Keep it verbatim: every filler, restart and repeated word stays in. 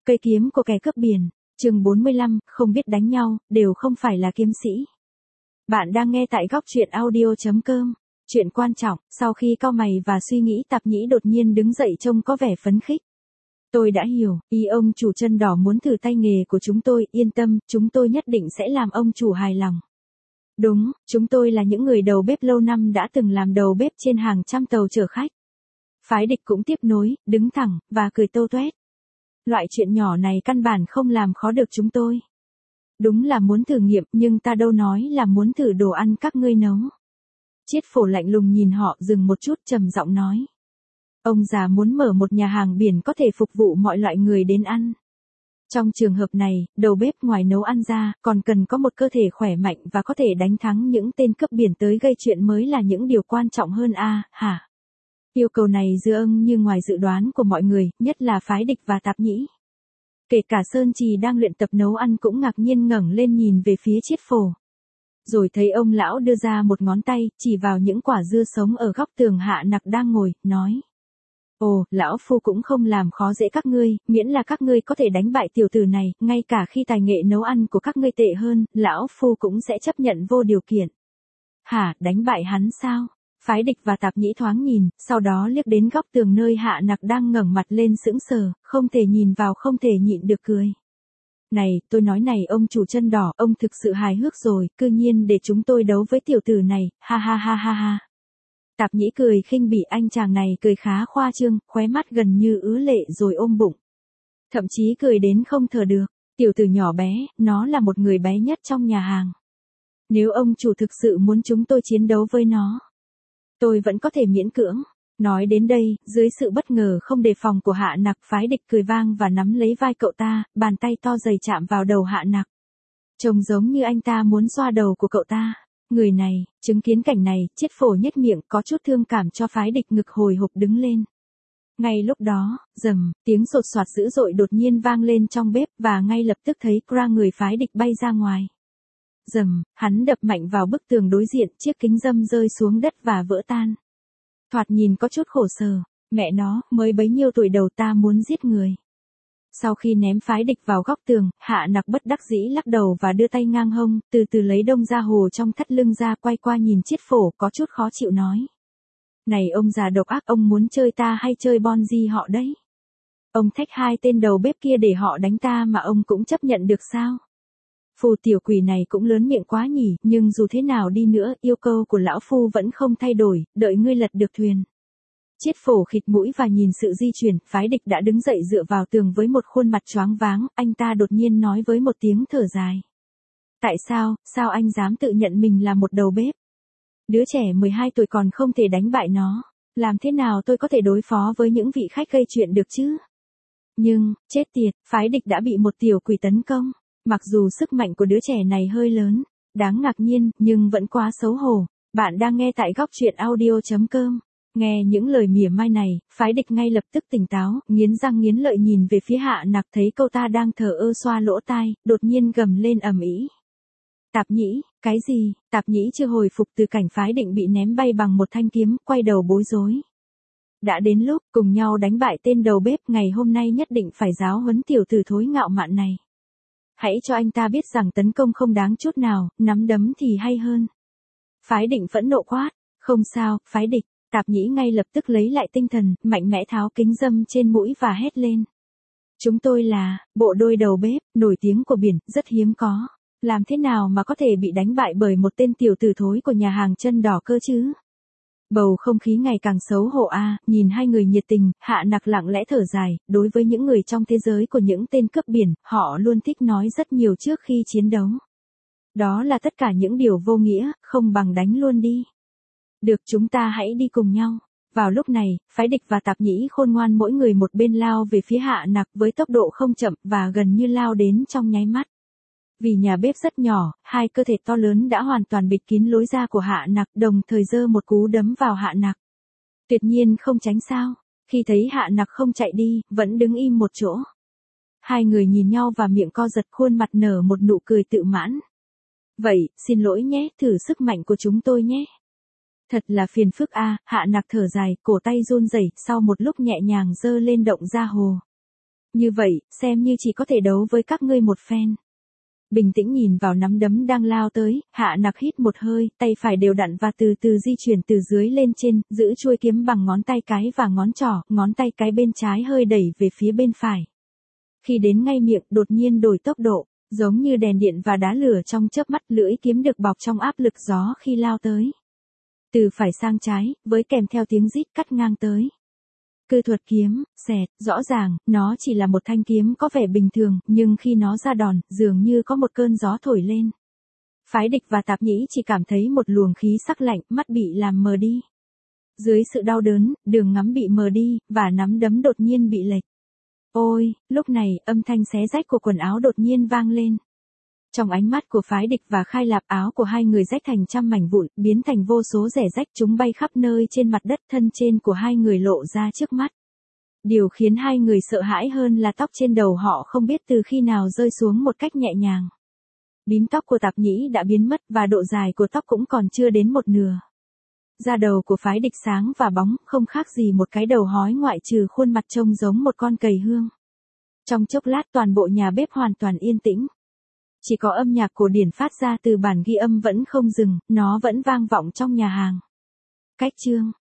Cây kiếm của kẻ cướp biển, chương bốn mươi lăm, không biết đánh nhau, đều không phải là kiếm sĩ. Bạn đang nghe tại góc truyện audio chấm com. Chuyện quan trọng, sau khi cau mày và suy nghĩ Tạp Nhĩ đột nhiên đứng dậy trông có vẻ phấn khích. Tôi đã hiểu, ý ông chủ chân đỏ muốn thử tay nghề của chúng tôi, yên tâm, chúng tôi nhất định sẽ làm ông chủ hài lòng. Đúng, chúng tôi là những người đầu bếp lâu năm đã từng làm đầu bếp trên hàng trăm tàu chở khách. Phái địch cũng tiếp nối, đứng thẳng, và cười tô toét. Loại chuyện nhỏ này căn bản không làm khó được chúng tôi. Đúng là muốn thử nghiệm, nhưng ta đâu nói là muốn thử đồ ăn các ngươi nấu. Chiết Phổ lạnh lùng nhìn họ, dừng một chút, trầm giọng nói. Ông già muốn mở một nhà hàng biển có thể phục vụ mọi loại người đến ăn. Trong trường hợp này, đầu bếp ngoài nấu ăn ra, còn cần có một cơ thể khỏe mạnh và có thể đánh thắng những tên cướp biển tới gây chuyện mới là những điều quan trọng hơn a, à, hả? Yêu cầu này dường như ngoài dự đoán của mọi người, nhất là phái địch và Tạp Nhĩ. Kể cả Sơn Trì đang luyện tập nấu ăn cũng ngạc nhiên ngẩng lên nhìn về phía Chiết Phổ. Rồi thấy ông lão đưa ra một ngón tay, chỉ vào những quả dưa sống ở góc tường Hạ Nặc đang ngồi, nói. Ồ, lão phu cũng không làm khó dễ các ngươi, miễn là các ngươi có thể đánh bại tiểu tử này, ngay cả khi tài nghệ nấu ăn của các ngươi tệ hơn, lão phu cũng sẽ chấp nhận vô điều kiện. Hả, đánh bại hắn sao? Phái địch và Tạp Nhĩ thoáng nhìn, sau đó liếc đến góc tường nơi Hạ Nặc đang ngẩng mặt lên sững sờ, không thể nhìn vào không thể nhịn được cười. Này, tôi nói này ông chủ chân đỏ, ông thực sự hài hước rồi, cư nhiên để chúng tôi đấu với tiểu tử này, ha ha ha ha ha. Tạp Nhĩ cười khinh bỉ, anh chàng này cười khá khoa trương, khóe mắt gần như ứa lệ rồi ôm bụng. Thậm chí cười đến không thở được, tiểu tử nhỏ bé, nó là một người bé nhất trong nhà hàng. Nếu ông chủ thực sự muốn chúng tôi chiến đấu với nó, tôi vẫn có thể miễn cưỡng. Nói đến đây, dưới sự bất ngờ không đề phòng của Hạ Nặc, phái địch cười vang và nắm lấy vai cậu ta, bàn tay to dày chạm vào đầu Hạ Nặc. Trông giống như anh ta muốn xoa đầu của cậu ta. Người này, chứng kiến cảnh này, Chiết Phổ nhếch miệng, có chút thương cảm cho phái địch, ngực hồi hộp đứng lên. Ngay lúc đó, rầm, tiếng sột soạt dữ dội đột nhiên vang lên trong bếp và ngay lập tức thấy Kra người phái địch bay ra ngoài. Rầm, hắn đập mạnh vào bức tường đối diện, chiếc kính râm rơi xuống đất và vỡ tan. Thoạt nhìn có chút khổ sở, mẹ nó, mới bấy nhiêu tuổi đầu ta muốn giết người. Sau khi ném phái địch vào góc tường, Hạ Nặc bất đắc dĩ lắc đầu và đưa tay ngang hông, từ từ lấy đông da hồ trong thắt lưng ra, quay qua nhìn Chiết Phổ, có chút khó chịu nói. Này ông già độc ác, ông muốn chơi ta hay chơi Bonji họ đấy? Ông thách hai tên đầu bếp kia để họ đánh ta mà ông cũng chấp nhận được sao? Phù tiểu quỷ này cũng lớn miệng quá nhỉ, nhưng dù thế nào đi nữa, yêu cầu của lão phu vẫn không thay đổi, đợi ngươi lật được thuyền. Chiết Phổ khịt mũi và nhìn sự di chuyển, phái địch đã đứng dậy dựa vào tường với một khuôn mặt choáng váng, anh ta đột nhiên nói với một tiếng thở dài. Tại sao, sao anh dám tự nhận mình là một đầu bếp? Đứa trẻ mười hai tuổi còn không thể đánh bại nó, làm thế nào tôi có thể đối phó với những vị khách gây chuyện được chứ? Nhưng, chết tiệt, phái địch đã bị một tiểu quỷ tấn công. Mặc dù sức mạnh của đứa trẻ này hơi lớn, đáng ngạc nhiên, nhưng vẫn quá xấu hổ. Bạn đang nghe tại góc truyện audio chấm com. Nghe những lời mỉa mai này, phái địch ngay lập tức tỉnh táo, nghiến răng nghiến lợi nhìn về phía Hạ Nặc, thấy cậu ta đang thờ ơ xoa lỗ tai, đột nhiên gầm lên ầm ĩ. Tạp Nhĩ, cái gì? Tạp Nhĩ chưa hồi phục từ cảnh phái định bị ném bay bằng một thanh kiếm, quay đầu bối rối. Đã đến lúc cùng nhau đánh bại tên đầu bếp, ngày hôm nay nhất định phải giáo huấn tiểu tử thối ngạo mạn này. Hãy cho anh ta biết rằng tấn công không đáng chút nào, nắm đấm thì hay hơn. Phái định phẫn nộ quát, không sao, phái địch. Tạp Nhĩ ngay lập tức lấy lại tinh thần, mạnh mẽ tháo kính râm trên mũi và hét lên. Chúng tôi là, bộ đôi đầu bếp, nổi tiếng của biển, rất hiếm có. Làm thế nào mà có thể bị đánh bại bởi một tên tiểu tử thối của nhà hàng chân đỏ cơ chứ? Bầu không khí ngày càng xấu hổ a, à, nhìn hai người nhiệt tình, Hạ Nặc lặng lẽ thở dài, đối với những người trong thế giới của những tên cướp biển, họ luôn thích nói rất nhiều trước khi chiến đấu. Đó là tất cả những điều vô nghĩa, không bằng đánh luôn đi. Được, chúng ta hãy đi cùng nhau. Vào lúc này, phái địch và Tạp Nhĩ khôn ngoan mỗi người một bên lao về phía Hạ Nặc với tốc độ không chậm và gần như lao đến trong nháy mắt. Vì nhà bếp rất nhỏ, hai cơ thể to lớn đã hoàn toàn bịt kín lối ra của Hạ Nặc, đồng thời giơ một cú đấm vào Hạ Nặc. Tuyệt nhiên không tránh sao, khi thấy Hạ Nặc không chạy đi, vẫn đứng im một chỗ. Hai người nhìn nhau và miệng co giật, khuôn mặt nở một nụ cười tự mãn. Vậy, xin lỗi nhé, thử sức mạnh của chúng tôi nhé. Thật là phiền phức a, à, Hạ Nặc thở dài, cổ tay run rẩy, sau một lúc nhẹ nhàng giơ lên động da hồ. Như vậy, xem như chỉ có thể đấu với các ngươi một phen. Bình tĩnh nhìn vào nắm đấm đang lao tới, Hạ Nặc hít một hơi, tay phải đều đặn và từ từ di chuyển từ dưới lên trên, giữ chuôi kiếm bằng ngón tay cái và ngón trỏ, ngón tay cái bên trái hơi đẩy về phía bên phải. Khi đến ngay miệng, đột nhiên đổi tốc độ, giống như đèn điện và đá lửa trong chớp mắt, lưỡi kiếm được bọc trong áp lực gió khi lao tới. Từ phải sang trái, với kèm theo tiếng rít cắt ngang tới. Cư thuật kiếm, xẹt, rõ ràng, nó chỉ là một thanh kiếm có vẻ bình thường, nhưng khi nó ra đòn, dường như có một cơn gió thổi lên. Phái Địch và Tạp Nhĩ chỉ cảm thấy một luồng khí sắc lạnh, mắt bị làm mờ đi. Dưới sự đau đớn, đường ngắm bị mờ đi, và nắm đấm đột nhiên bị lệch. Ôi, lúc này, âm thanh xé rách của quần áo đột nhiên vang lên. Trong ánh mắt của Phái Địch và Khai Lạp, áo của hai người rách thành trăm mảnh vụn, biến thành vô số rẻ rách, chúng bay khắp nơi trên mặt đất, thân trên của hai người lộ ra trước mắt. Điều khiến hai người sợ hãi hơn là tóc trên đầu họ không biết từ khi nào rơi xuống một cách nhẹ nhàng. Bím tóc của Tạp Nhĩ đã biến mất và độ dài của tóc cũng còn chưa đến một nửa. Da đầu của Phái Địch sáng và bóng, không khác gì một cái đầu hói ngoại trừ khuôn mặt trông giống một con cầy hương. Trong chốc lát toàn bộ nhà bếp hoàn toàn yên tĩnh. Chỉ có âm nhạc cổ điển phát ra từ bản ghi âm vẫn không dừng, nó vẫn vang vọng trong nhà hàng. Cách chương